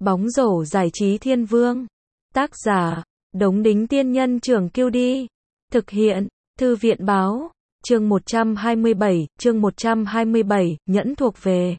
Bóng rổ giải trí thiên vương. Tác giả, Đống Đính Tiên Nhân Trưởng QD. Thực hiện, Thư viện Báo. Chương 127, nhẫn thuộc về.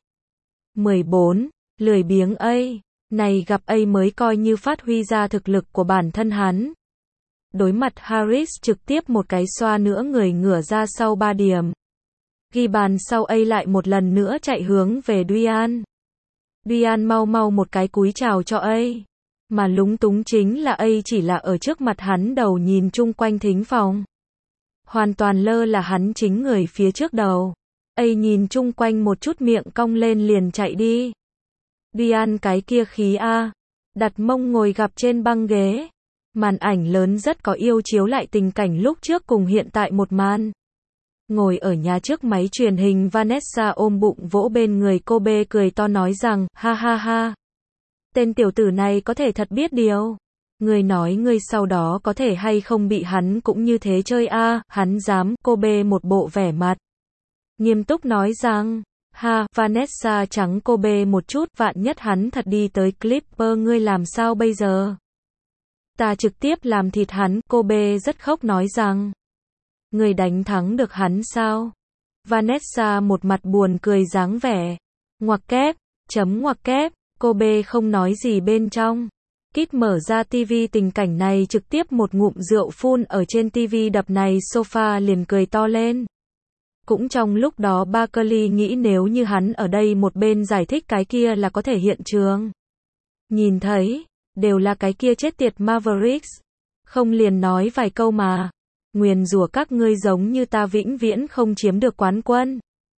14. Lười biếng A. Này gặp A mới coi như phát huy ra thực lực của bản thân hắn. Đối mặt Harris trực tiếp một cái xoa nữa người ngửa ra sau 3 điểm. Ghi bàn sau A lại một lần nữa chạy hướng về Duyan. Duyan mau một cái cúi chào cho A. Mà lúng túng chính là A chỉ là ở trước mặt hắn đầu nhìn chung quanh thính phòng. Hoàn toàn lơ là hắn chính người phía trước đầu. A nhìn chung quanh một chút miệng cong lên liền chạy đi. Duyan cái kia khí A. Đặt mông ngồi gặp trên băng ghế. Màn ảnh lớn rất có yêu chiếu lại tình cảnh lúc trước cùng hiện tại một màn. Ngồi ở nhà trước máy truyền hình Vanessa ôm bụng vỗ bên người cô B cười to nói rằng, ha ha ha. Tên tiểu tử này có thể thật biết điều. Người nói người sau đó có thể hay không bị hắn cũng như thế chơi a, hắn dám, cô B một bộ vẻ mặt. Nghiêm túc nói rằng, ha, Vanessa trắng cô B một chút, vạn nhất hắn thật đi tới Clipper ngươi làm sao bây giờ? Ta trực tiếp làm thịt hắn, cô B rất khóc nói rằng. Người đánh thắng được hắn sao? Vanessa một mặt buồn cười dáng vẻ. Ngoặc kép, ngoặc kép, cô B không nói gì bên trong. Kít mở ra tivi tình cảnh này trực tiếp một ngụm rượu phun ở trên tivi đập này sofa liền cười to lên. Cũng trong lúc đó Barkley nghĩ nếu như hắn ở đây một bên giải thích cái kia là có thể hiện trường. Nhìn thấy, đều là cái kia chết tiệt Mavericks. Không liền nói vài câu mà. Nguyền rủa các ngươi giống như ta vĩnh viễn không chiếm được quán quân.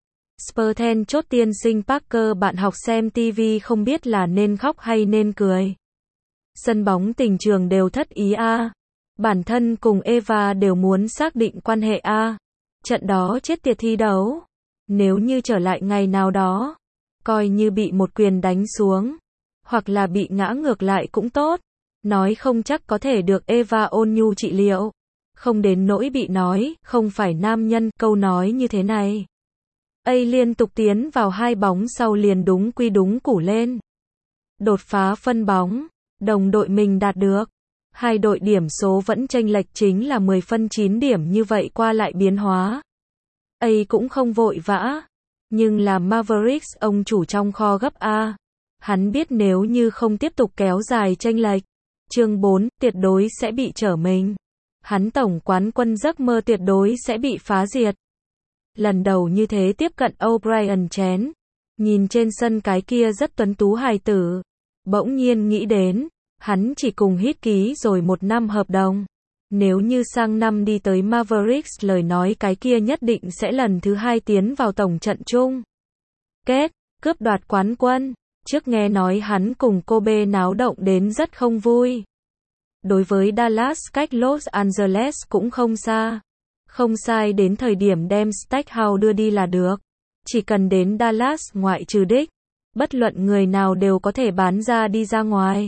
Spurten chốt tiên sinh Parker bạn học xem TV không biết là nên khóc hay nên cười. Sân bóng tình trường đều thất ý a. Bản thân cùng Eva đều muốn xác định quan hệ a. Trận đó chết tiệt thi đấu. Nếu như trở lại ngày nào đó, coi như bị một quyền đánh xuống, hoặc là bị ngã ngược lại cũng tốt. Nói không chắc có thể được Eva ôn nhu trị liệu. Không đến nỗi bị nói, không phải nam nhân, câu nói như thế này. A liên tục tiến vào hai bóng sau liền đúng quy đúng củ lên. Đột phá phân bóng, đồng đội mình đạt được. Hai đội điểm số vẫn chênh lệch chính là 10 phân 9 điểm như vậy qua lại biến hóa. A cũng không vội vã. Nhưng là Mavericks ông chủ trong kho gấp A. Hắn biết nếu như không tiếp tục kéo dài chênh lệch. Chương 4, tuyệt đối sẽ bị trở mình. Hắn tổng quán quân giấc mơ tuyệt đối sẽ bị phá diệt. Lần đầu như thế tiếp cận O'Brien chén. Nhìn trên sân cái kia rất tuấn tú hài tử. Bỗng nhiên nghĩ đến, hắn chỉ cùng hít ký rồi 1 năm hợp đồng. Nếu như sang năm đi tới Mavericks lời nói cái kia nhất định sẽ lần thứ 2 tiến vào tổng trận chung. Kết, cướp đoạt quán quân. Trước nghe nói hắn cùng cô B náo động đến rất không vui. Đối với Dallas cách Los Angeles cũng không xa. Không sai đến thời điểm đem Stackhouse đưa đi là được. Chỉ cần đến Dallas ngoại trừ đích. Bất luận người nào đều có thể bán ra đi ra ngoài.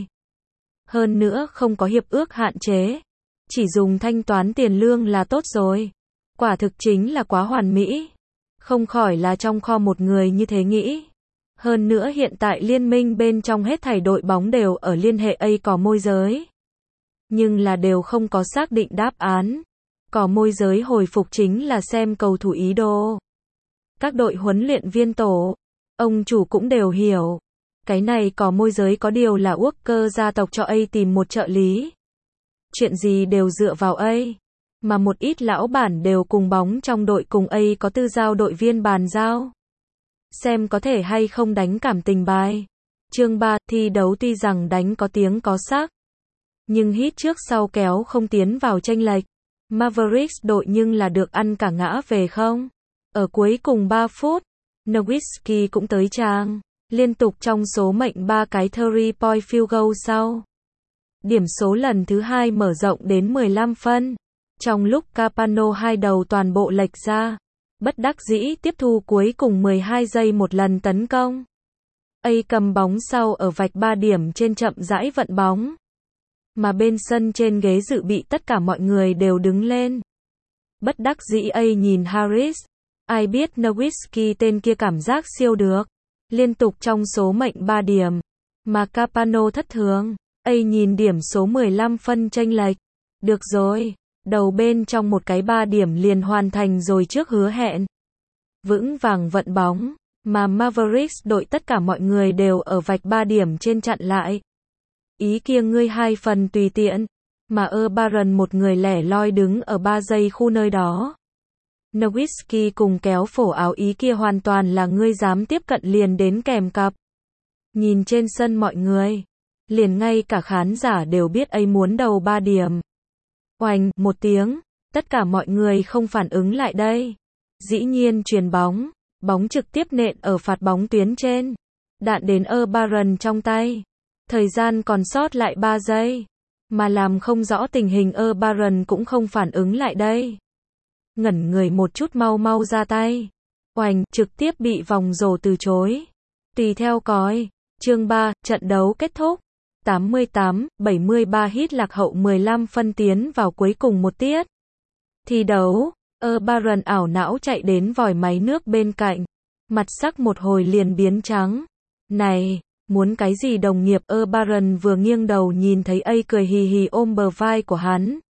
Hơn nữa không có hiệp ước hạn chế. Chỉ dùng thanh toán tiền lương là tốt rồi. Quả thực chính là quá hoàn mỹ. Không khỏi là trong kho một người như thế nghĩ. Hơn nữa hiện tại liên minh bên trong hết thảy đội bóng đều ở liên hệ A cỏ môi giới. Nhưng là đều không có xác định đáp án. Cỏ môi giới hồi phục chính là xem cầu thủ ý đồ. Các đội huấn luyện viên tổ, ông chủ cũng đều hiểu. Cái này cỏ môi giới có điều là Walker gia tộc cho A tìm một trợ lý. Chuyện gì đều dựa vào A. Mà một ít lão bản đều cùng bóng trong đội cùng A có tư giao đội viên bàn giao. Xem có thể hay không đánh cảm tình bài. Chương 3, thi đấu tuy rằng đánh có tiếng có xác. Nhưng hít trước sau kéo không tiến vào chênh lệch. Mavericks đội nhưng là được ăn cả ngã về không. Ở cuối cùng 3 phút, Nowitzki cũng tới trang. Liên tục trong số mệnh 3 cái 3-point field goal sau. Điểm số lần thứ 2 mở rộng đến 15 phân. Trong lúc Capano hai đầu toàn bộ lệch ra. Bất đắc dĩ tiếp thu cuối cùng 12 giây một lần tấn công. A cầm bóng sau ở vạch 3 điểm trên chậm rãi vận bóng. Mà bên sân trên ghế dự bị tất cả mọi người đều đứng lên. Bất đắc dĩ A nhìn Harris. Ai biết Nowitzki tên kia cảm giác siêu được. Liên tục trong số mệnh 3 điểm. mà Capano thất thường. Nhìn điểm số 15 phân chênh lệch. Được rồi, đầu bên trong một cái 3 điểm liền hoàn thành rồi trước hứa hẹn. Vững vàng vận bóng, mà Mavericks đội tất cả mọi người đều ở vạch 3 điểm trên chặn lại. Ý kia ngươi 2 phần tùy tiện, mà Barron một người lẻ loi đứng ở 3 giây khu nơi đó. Nowitzki cùng kéo phổ áo ý kia hoàn toàn là ngươi dám tiếp cận liền đến kèm cặp. Nhìn trên sân mọi người, liền ngay cả khán giả đều biết muốn đầu 3 điểm. Oành, một tiếng, tất cả mọi người không phản ứng lại đây. Dĩ nhiên chuyền bóng, bóng trực tiếp nện ở phạt bóng tuyến trên. Đạn đến Barron trong tay. Thời gian còn sót lại 3 giây. Mà làm không rõ tình hình Barron cũng không phản ứng lại đây. Ngẩn người một chút mau mau ra tay. Oành, trực tiếp bị vòng rổ từ chối. Tùy theo còi. Chương 3, trận đấu kết thúc. 88-73 hit lạc hậu 15 phân tiến vào cuối cùng một tiết. Thi đấu, Barron ảo não chạy đến vòi máy nước bên cạnh. Mặt sắc một hồi liền biến trắng. Này, muốn cái gì đồng nghiệp? Barron vừa nghiêng đầu nhìn thấy cười hì hì ôm bờ vai của hắn.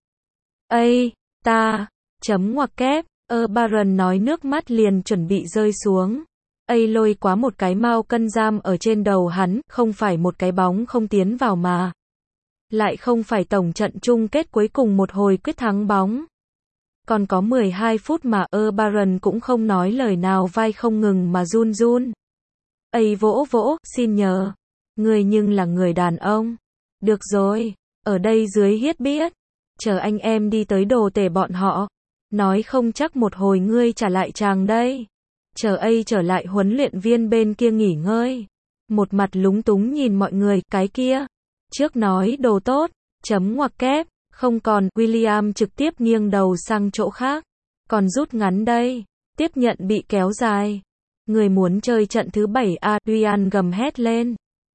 Ta, chấm ngoặc kép, Barron nói nước mắt liền chuẩn bị rơi xuống. Lôi quá một cái mao cân giam ở trên đầu hắn, không phải một cái bóng không tiến vào mà. Lại không phải tổng trận chung kết cuối cùng một hồi quyết thắng bóng. Còn có 12 phút mà Barron cũng không nói lời nào, vai không ngừng mà run run. Vỗ vỗ, xin nhờ. Người nhưng là người đàn ông. Được rồi, ở đây dưới hiết biết. Chờ anh em đi tới đồ tể bọn họ. Nói không chắc một hồi ngươi trả lại chàng đây. Chờ trở lại huấn luyện viên bên kia nghỉ ngơi. Một mặt lúng túng nhìn mọi người, cái kia. Trước nói đồ tốt, chấm ngoặc kép, không còn, William trực tiếp nghiêng đầu sang chỗ khác. Còn rút ngắn đây, tiếp nhận bị kéo dài. Người muốn chơi trận thứ 7 Ryan gầm hét lên.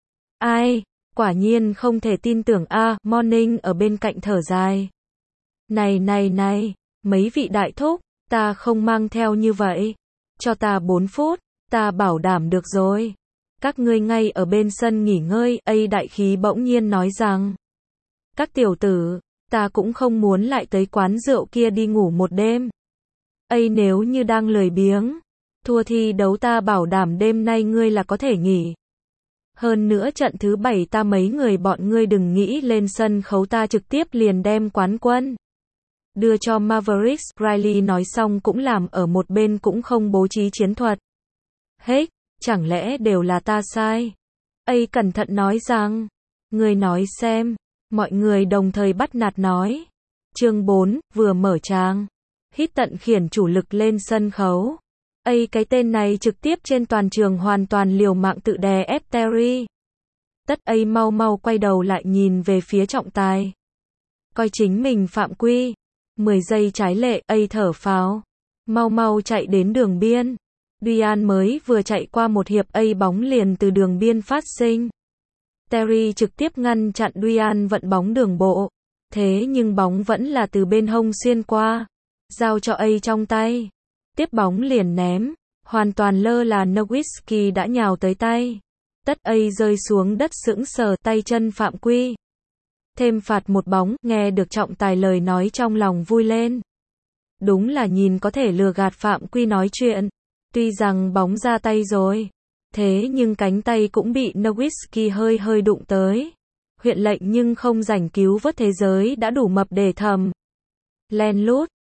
Quả nhiên không thể tin tưởng Morning ở bên cạnh thở dài. Này, mấy vị đại thúc, ta không mang theo như vậy. Cho ta 4 phút, ta bảo đảm được rồi. Các ngươi ngay ở bên sân nghỉ ngơi. Đại khí bỗng nhiên nói rằng. Các tiểu tử, ta cũng không muốn lại tới quán rượu kia đi ngủ một đêm. Nếu như đang lười biếng, thua thi đấu ta bảo đảm đêm nay ngươi là có thể nghỉ. Hơn nữa trận thứ 7 ta mấy người bọn ngươi đừng nghĩ lên sân khấu, ta trực tiếp liền đem quán quân đưa cho Mavericks. Riley nói xong cũng làm ở một bên cũng không bố trí chiến thuật. Chẳng lẽ đều là ta sai? Cẩn thận nói rằng, ngươi nói xem. Mọi người đồng thời bắt nạt nói. Chương 4, vừa mở trang. Hít tận khiển chủ lực lên sân khấu. Cái tên này trực tiếp trên toàn trường hoàn toàn liều mạng tự đè ép Terry. Tất mau mau quay đầu lại nhìn về phía trọng tài. Coi chính mình phạm quy. 10 giây trái lệ, thở phào. Mau mau chạy đến đường biên. Ryan mới vừa chạy qua một hiệp, bóng liền từ đường biên phát sinh. Terry trực tiếp ngăn chặn Ryan vận bóng đường bộ. Thế nhưng bóng vẫn là từ bên hông xuyên qua. Giao cho trong tay. Tiếp bóng liền ném. Hoàn toàn lơ là Nowitzki đã nhào tới tay. Tất rơi xuống đất sững sờ, tay chân phạm quy. Thêm phạt một bóng, nghe được trọng tài lời nói trong lòng vui lên. Đúng là nhìn có thể lừa gạt phạm quy nói chuyện. Tuy rằng bóng ra tay rồi, thế nhưng cánh tay cũng bị Nowitzki hơi đụng tới. Huyện lệnh nhưng không giành cứu vớt, thế giới đã đủ mập để thầm. Len lút,